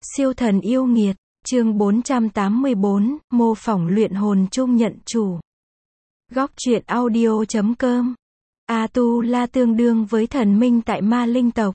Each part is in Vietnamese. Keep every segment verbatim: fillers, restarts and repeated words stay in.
Siêu thần yêu nghiệt, chương bốn trăm tám mươi bốn, mô phỏng luyện hồn chung nhận chủ. Góc truyện audio chấm com. A-tu-la tương đương với thần minh tại ma linh tộc.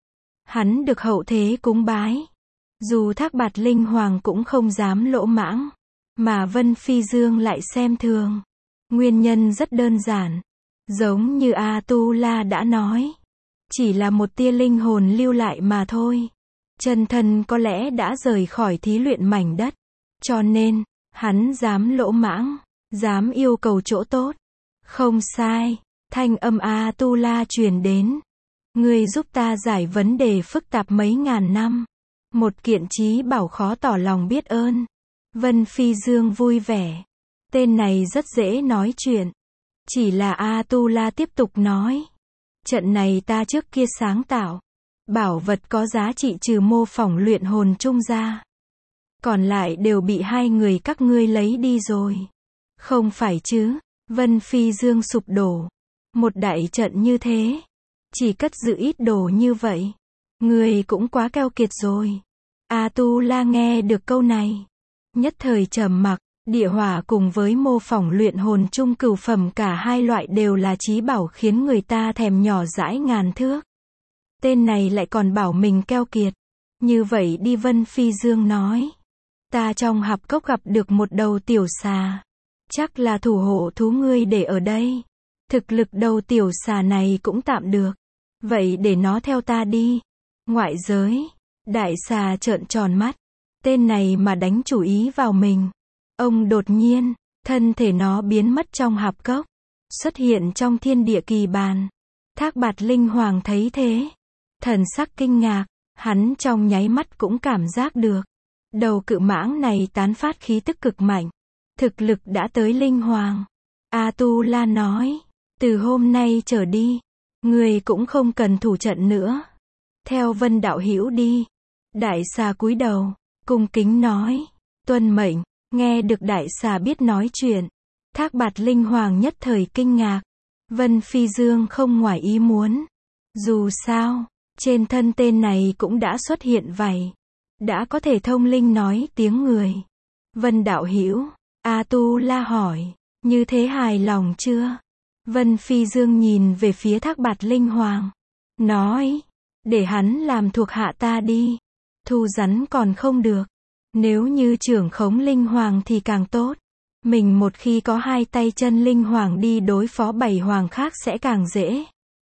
Hắn được hậu thế cúng bái. Dù Thác Bạt Linh Hoàng cũng không dám lỗ mãng, mà Vân Phi Dương lại xem thường. Nguyên nhân rất đơn giản. Giống như A-tu-la đã nói, chỉ là một tia linh hồn lưu lại mà thôi. Chân thân có lẽ đã rời khỏi thí luyện mảnh đất. Cho nên, hắn dám lỗ mãng, dám yêu cầu chỗ tốt. Không sai, thanh âm A-tu-la truyền đến. Ngươi giúp ta giải vấn đề phức tạp mấy ngàn năm. Một kiện chí bảo khó tỏ lòng biết ơn. Vân Phi Dương vui vẻ. Tên này rất dễ nói chuyện. Chỉ là A-tu-la tiếp tục nói. Trận này ta trước kia sáng tạo. Bảo vật có giá trị trừ mô phỏng luyện hồn chung ra. Còn lại đều bị hai người các ngươi lấy đi rồi. Không phải chứ? Vân Phi Dương sụp đổ. Một đại trận như thế. Chỉ cất giữ ít đồ như vậy. Ngươi cũng quá keo kiệt rồi. A-tu-la nghe được câu này. Nhất thời trầm mặc. Địa hỏa cùng với mô phỏng luyện hồn chung cửu phẩm cả hai loại đều là chí bảo khiến người ta thèm nhỏ dãi ngàn thước. Tên này lại còn bảo mình keo kiệt. Như vậy đi, Vân Phi Dương nói. Ta trong hạp cốc gặp được một đầu tiểu xà. Chắc là thủ hộ thú ngươi để ở đây. Thực lực đầu tiểu xà này cũng tạm được. Vậy để nó theo ta đi. Ngoại giới. Đại xà trợn tròn mắt. Tên này mà đánh chủ ý vào mình. Ông đột nhiên, thân thể nó biến mất trong hạp cốc. Xuất hiện trong thiên địa kỳ bàn. Thác Bạt Linh Hoàng thấy thế. Thần sắc kinh ngạc, hắn trong nháy mắt cũng cảm giác được. Đầu cự mãng này tán phát khí tức cực mạnh. Thực lực đã tới linh hoàng. A-tu-la nói, từ hôm nay trở đi, người cũng không cần thủ trận nữa. Theo Vân đạo hữu đi. Đại xà cúi đầu, cung kính nói, tuân mệnh. Nghe được đại xà biết nói chuyện. Thác Bạt Linh Hoàng nhất thời kinh ngạc. Vân Phi Dương không ngoài ý muốn. Dù sao, trên thân tên này cũng đã xuất hiện vảy. Đã có thể thông linh nói tiếng người. Vân đạo hữu, A-tu-la hỏi, như thế hài lòng chưa? Vân Phi Dương nhìn về phía Thác Bạt Linh Hoàng. Nói, để hắn làm thuộc hạ ta đi. Thu rắn còn không được. Nếu như trưởng khống linh hoàng thì càng tốt. Mình một khi có hai tay chân linh hoàng đi đối phó bảy hoàng khác sẽ càng dễ.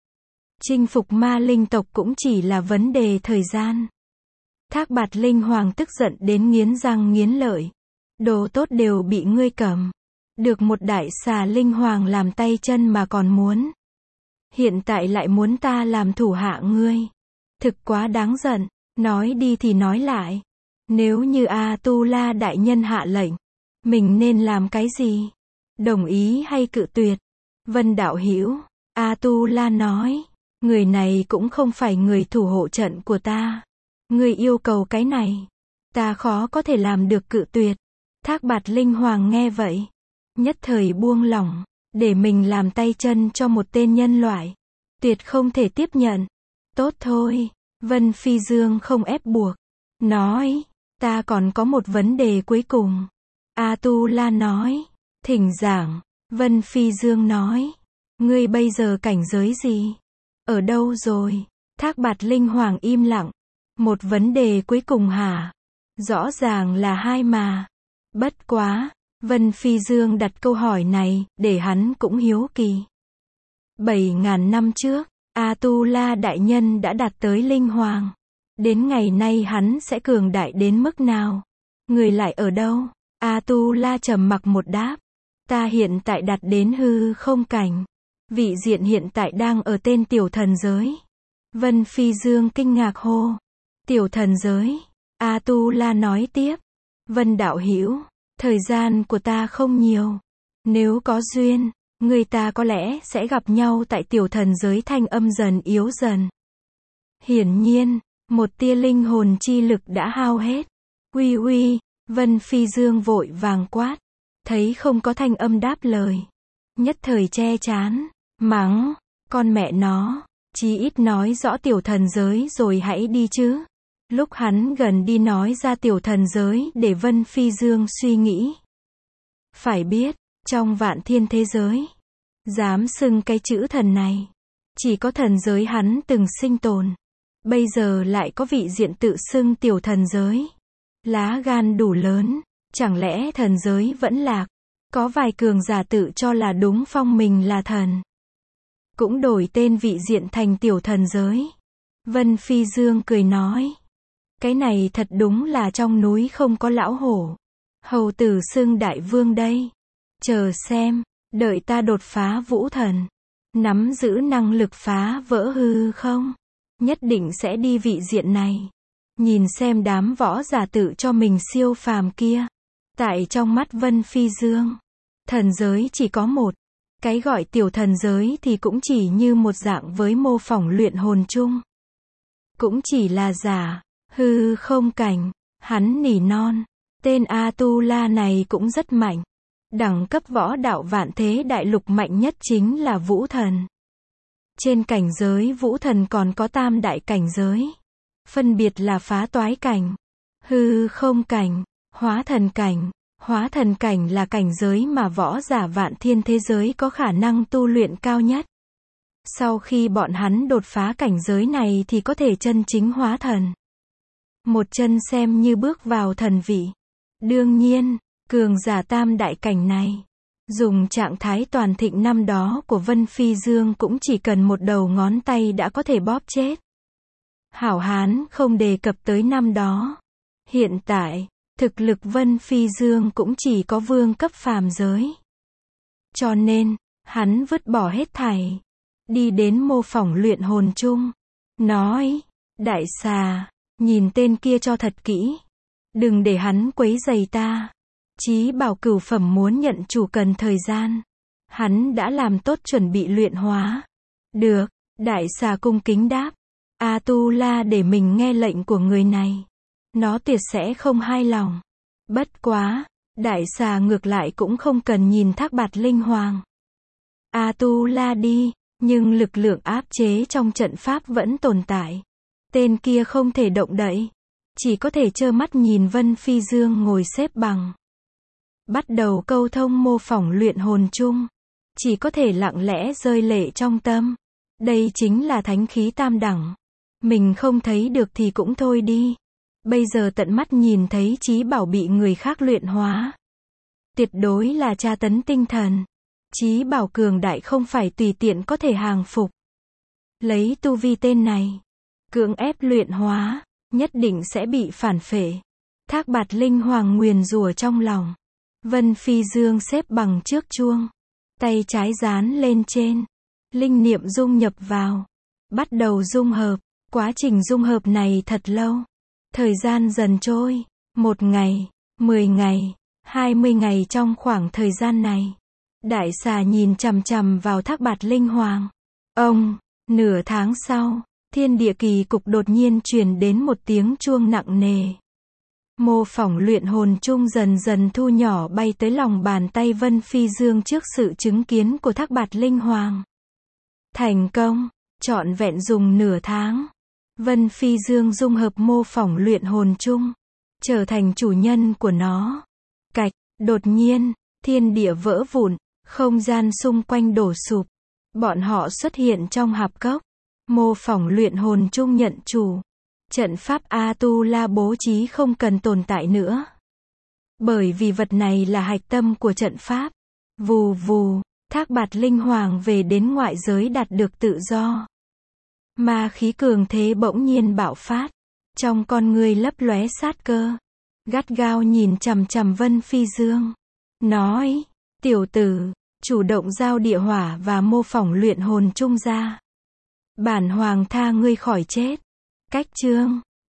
Chinh phục ma linh tộc cũng chỉ là vấn đề thời gian. Thác Bạt Linh Hoàng tức giận đến nghiến răng nghiến lợi. Đồ tốt đều bị ngươi cầm. Được một đại xà linh hoàng làm tay chân mà còn muốn. Hiện tại lại muốn ta làm thủ hạ ngươi. Thực quá đáng giận. Nói đi thì nói lại. Nếu như A-tu-la đại nhân hạ lệnh, mình nên làm cái gì? Đồng ý hay cự tuyệt? Vân đạo hữu, A-tu-la nói, người này cũng không phải người thủ hộ trận của ta. Người yêu cầu cái này, ta khó có thể làm được cự tuyệt. Thác Bạt Linh Hoàng nghe vậy, nhất thời buông lỏng, để mình làm tay chân cho một tên nhân loại. Tuyệt không thể tiếp nhận. Tốt thôi, Vân Phi Dương không ép buộc. Nói, ta còn có một vấn đề cuối cùng. A-tu-la nói, thỉnh giảng. Vân Phi Dương nói, ngươi bây giờ cảnh giới gì? Ở đâu rồi? Thác Bạt Linh Hoàng im lặng. Một vấn đề cuối cùng hả? Rõ ràng là hai mà. Bất quá, Vân Phi Dương đặt câu hỏi này, để hắn cũng hiếu kỳ. Bảy ngàn năm trước, A-tu-la đại nhân đã đạt tới linh hoàng. Đến ngày nay hắn sẽ cường đại đến mức nào? Người lại ở đâu? A-tu-la trầm mặc một đáp. Ta hiện tại đạt đến hư không cảnh. Vị diện hiện tại đang ở tên tiểu thần giới. Vân Phi Dương kinh ngạc hô. Tiểu thần giới. A-tu-la nói tiếp. Vân đạo hữu, thời gian của ta không nhiều. Nếu có duyên, người ta có lẽ sẽ gặp nhau tại tiểu thần giới. Thanh âm dần yếu dần. Hiển nhiên, một tia linh hồn chi lực đã hao hết. Uy uy, Vân Phi Dương vội vàng quát. Thấy không có thanh âm đáp lời. Nhất thời che chán, mắng, con mẹ nó, chí ít nói rõ tiểu thần giới rồi hãy đi chứ. Lúc hắn gần đi nói ra tiểu thần giới để Vân Phi Dương suy nghĩ. Phải biết, trong vạn thiên thế giới, dám xưng cái chữ thần này, chỉ có thần giới hắn từng sinh tồn. Bây giờ lại có vị diện tự xưng tiểu thần giới. Lá gan đủ lớn, chẳng lẽ thần giới vẫn lạc? Có vài cường giả tự cho là đúng phong mình là thần, cũng đổi tên vị diện thành tiểu thần giới. Vân Phi Dương cười nói, cái này thật đúng là trong núi không có lão hổ, hầu tử xưng đại vương đây. Chờ xem, đợi ta đột phá vũ thần, nắm giữ năng lực phá vỡ hư không, nhất định sẽ đi vị diện này, nhìn xem đám võ giả tự cho mình siêu phàm kia. Tại trong mắt Vân Phi Dương, thần giới chỉ có một, cái gọi tiểu thần giới thì cũng chỉ như một dạng với mô phỏng luyện hồn chung, cũng chỉ là giả, hư không cảnh. Hắn nỉ non, tên A-tu-la này cũng rất mạnh. Đẳng cấp võ đạo vạn thế đại lục mạnh nhất chính là vũ thần. Trên cảnh giới vũ thần còn có tam đại cảnh giới, phân biệt là phá toái cảnh, hư không cảnh, hóa thần cảnh. Hóa thần cảnh là cảnh giới mà võ giả vạn thiên thế giới có khả năng tu luyện cao nhất. Sau khi bọn hắn đột phá cảnh giới này thì có thể chân chính hóa thần. Một chân xem như bước vào thần vị. Đương nhiên, cường giả tam đại cảnh này, dùng trạng thái toàn thịnh năm đó của Vân Phi Dương cũng chỉ cần một đầu ngón tay đã có thể bóp chết. Hảo hán không đề cập tới năm đó. Hiện tại, thực lực Vân Phi Dương cũng chỉ có vương cấp phàm giới. Cho nên, hắn vứt bỏ hết thảy, đi đến mô phỏng luyện hồn chung, nói, đại xà, nhìn tên kia cho thật kỹ, đừng để hắn quấy rầy ta. Chí bảo cửu phẩm muốn nhận chủ cần thời gian, hắn đã làm tốt chuẩn bị luyện hóa. Được, đại xà cung kính đáp, A-tu-la để mình nghe lệnh của người này, nó tuyệt sẽ không hài lòng. Bất quá, đại xà ngược lại cũng không cần nhìn Thác Bạt Linh Hoàng. A-tu-la đi, nhưng lực lượng áp chế trong trận pháp vẫn tồn tại. Tên kia không thể động đậy, chỉ có thể trơ mắt nhìn Vân Phi Dương ngồi xếp bằng, bắt đầu câu thông mô phỏng luyện hồn chung, chỉ có thể lặng lẽ rơi lệ trong tâm. Đây chính là thánh khí tam đẳng. Mình không thấy được thì cũng thôi đi. Bây giờ tận mắt nhìn thấy chí bảo bị người khác luyện hóa, tuyệt đối là tra tấn tinh thần. Chí bảo cường đại không phải tùy tiện có thể hàng phục. Lấy tu vi tên này, cưỡng ép luyện hóa, nhất định sẽ bị phản phệ. Thác Bạt Linh Hoàng nguyền rủa trong lòng. Vân Phi Dương xếp bằng trước chuông, tay trái dán lên trên, linh niệm dung nhập vào, bắt đầu dung hợp. Quá trình dung hợp này thật lâu. Thời gian dần trôi, một ngày, mười ngày, hai mươi ngày. Trong khoảng thời gian này, đại xà nhìn chằm chằm vào Thác Bạt Linh Hoàng. Ông, nửa tháng sau, thiên địa kỳ cục đột nhiên truyền đến một tiếng chuông nặng nề. Mô phỏng luyện hồn chung dần dần thu nhỏ bay tới lòng bàn tay Vân Phi Dương trước sự chứng kiến của Thác Bạt Linh Hoàng. Thành công, trọn vẹn dùng nửa tháng. Vân Phi Dương dung hợp mô phỏng luyện hồn chung, trở thành chủ nhân của nó. Cạch, đột nhiên, thiên địa vỡ vụn, không gian xung quanh đổ sụp. Bọn họ xuất hiện trong hạp cốc. Mô phỏng luyện hồn chung nhận chủ. Trận pháp A-tu-la bố trí không cần tồn tại nữa. Bởi vì vật này là hạch tâm của trận pháp. Vù vù, Thác Bạt Linh Hoàng về đến ngoại giới đạt được tự do. Ma khí cường thế bỗng nhiên bạo phát, trong con người lấp lóe sát cơ, gắt gao nhìn chằm chằm Vân Phi Dương, nói, tiểu tử, chủ động giao địa hỏa và mô phỏng luyện hồn chung ra. Bản hoàng tha ngươi khỏi chết. Cách chương